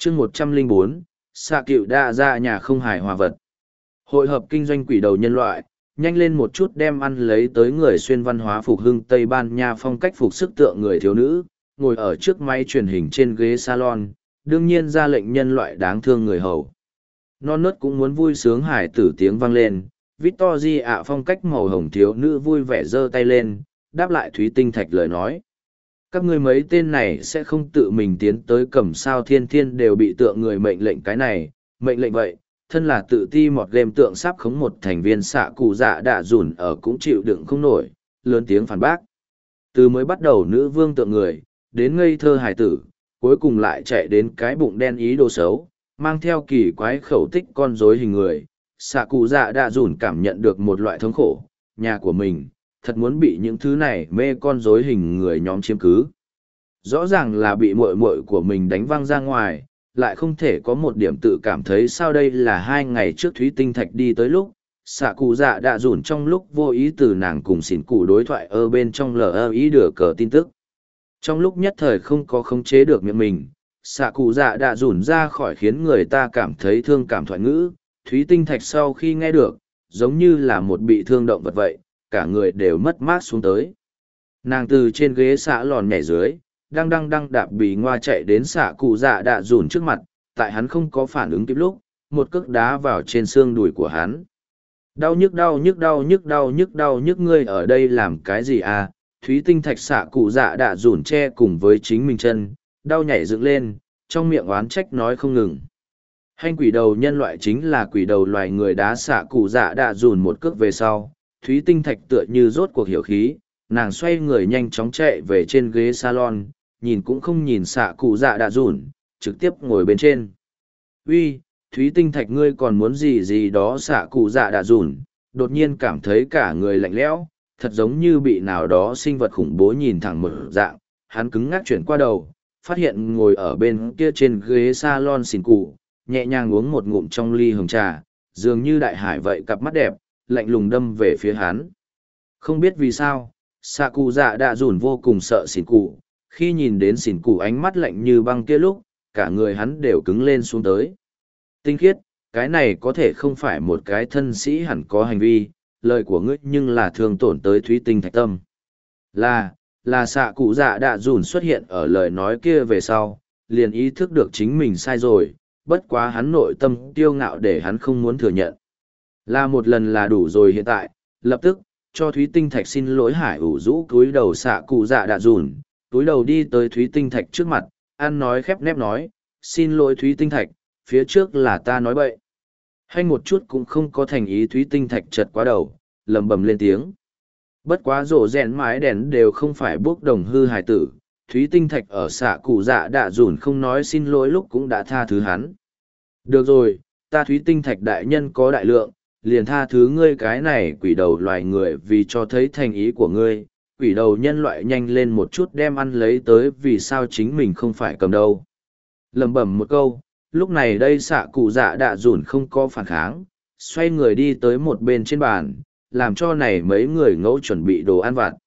chương 104, xạ cựu đa ra nhà không hài hòa vật. Hội hợp kinh doanh quỷ đầu nhân loại, nhanh lên một chút đem ăn lấy tới người xuyên văn hóa phục hưng Tây Ban Nha phong cách phục sức tượng người thiếu nữ, ngồi ở trước máy truyền hình trên ghế salon, đương nhiên ra lệnh nhân loại đáng thương người hầu. Non nớt cũng muốn vui sướng hải tử tiếng vang lên, Victory ạ phong cách màu hồng thiếu nữ vui vẻ giơ tay lên, đáp lại Thúy Tinh Thạch lời nói. Các ngươi mấy tên này sẽ không tự mình tiến tới cầm sao thiên thiên đều bị tượng người mệnh lệnh cái này, mệnh lệnh vậy, thân là tự ti một game tượng sắp khống một thành viên xạ cụ dạ đạ dùn ở cũng chịu đựng không nổi, lớn tiếng phản bác. Từ mới bắt đầu nữ vương tượng người, đến ngây thơ hài tử, cuối cùng lại chạy đến cái bụng đen ý đồ xấu, mang theo kỳ quái khẩu tích con rối hình người. Xạ cụ dạ đạ dùn cảm nhận được một loại thống khổ, nhà của mình, thật muốn bị những thứ này mê con rối hình người nhóm chiếm cứ. Rõ ràng là bị muội muội của mình đánh văng ra ngoài, lại không thể có một điểm tự cảm thấy sao. Đây là 2 ngày trước Thúy Tinh Thạch đi tới lúc, xạ cụ dạ đạ dùn trong lúc vô ý từ nàng cùng xỉn cụ đối thoại ở bên trong lờ ý đửa cờ tin tức. Trong lúc nhất thời không có khống chế được miệng mình, xạ cụ dạ đạ dùn ra khỏi khiến người ta cảm thấy thương cảm thoại ngữ. Thúy Tinh Thạch sau khi nghe được, giống như là một bị thương động vật vậy, cả người đều mất mát xuống tới. Nàng từ trên ghế xạ lòn nhảy dưới, đang đạp bì ngoa chạy đến xạ cụ dạ đạ dùn trước mặt, tại hắn không có phản ứng kịp lúc, một cước đá vào trên xương đùi của hắn. Đau nhức ngươi ở đây làm cái gì à? Thúy Tinh Thạch xạ cụ dạ đạ dùn che cùng với chính mình chân, đau nhảy dựng lên, trong miệng oán trách nói không ngừng. Hành quỷ đầu nhân loại chính là quỷ đầu loài người đá xạ cụ dạ đạ dùn một cước về sau, Thúy Tinh Thạch tựa như rốt cuộc hiểu khí, nàng xoay người nhanh chóng chạy về trên ghế salon, nhìn cũng không nhìn xạ cụ dạ đạ dùn, trực tiếp ngồi bên trên. Uy, Thúy Tinh Thạch ngươi còn muốn gì đó? Xạ cụ dạ đạ dùn đột nhiên cảm thấy cả người lạnh lẽo, thật giống như bị nào đó sinh vật khủng bố nhìn thẳng một dạng. Hắn cứng ngắc chuyển qua đầu, phát hiện ngồi ở bên kia trên ghế salon xỉn cụ, nhẹ nhàng uống một ngụm trong ly hồng trà, dường như đại hải vậy, cặp mắt đẹp lạnh lùng đâm về phía hắn. Không biết vì sao, xạ cụ dạ đạ dùn vô cùng sợ xỉn cụ, khi nhìn đến xỉn cụ ánh mắt lạnh như băng kia lúc, cả người hắn đều cứng lên xuống tới. Tinh khiết, cái này có thể không phải một cái thân sĩ hẳn có hành vi, lời của ngươi nhưng là thương tổn tới Thúy Tinh Thạch tâm. Là xạ cụ dạ đạ dùn xuất hiện ở lời nói kia về sau, liền ý thức được chính mình sai rồi, bất quá hắn nội tâm kiêu ngạo để hắn không muốn thừa nhận. Là một lần là đủ rồi. Hiện tại, lập tức, cho Thúy Tinh Thạch xin lỗi. Hải ủ rũ cúi đầu xạ cụ dạ đạ dùn, túi đầu đi tới Thúy Tinh Thạch trước mặt, ăn nói khép nép nói, xin lỗi Thúy Tinh Thạch, phía trước là ta nói bậy. Hay một chút cũng không có thành ý. Thúy Tinh Thạch chật quá đầu, lầm bầm lên tiếng. Bất quá rổ rèn mái đèn đều không phải bốc đồng hư hài tử, Thúy Tinh Thạch ở xạ cụ dạ đạ dùn không nói xin lỗi lúc cũng đã tha thứ hắn. Được rồi, ta Thúy Tinh Thạch đại nhân có đại lượng, liền tha thứ ngươi cái này quỷ đầu loài người vì cho thấy thành ý của ngươi. Quỷ đầu nhân loại nhanh lên một chút đem ăn lấy tới, vì sao chính mình không phải cầm đâu. Lầm bẩm một câu, lúc này đây xạ cụ dạ đạ dùn không có phản kháng, xoay người đi tới một bên trên bàn, làm cho này mấy người ngẫu chuẩn bị đồ ăn vặt.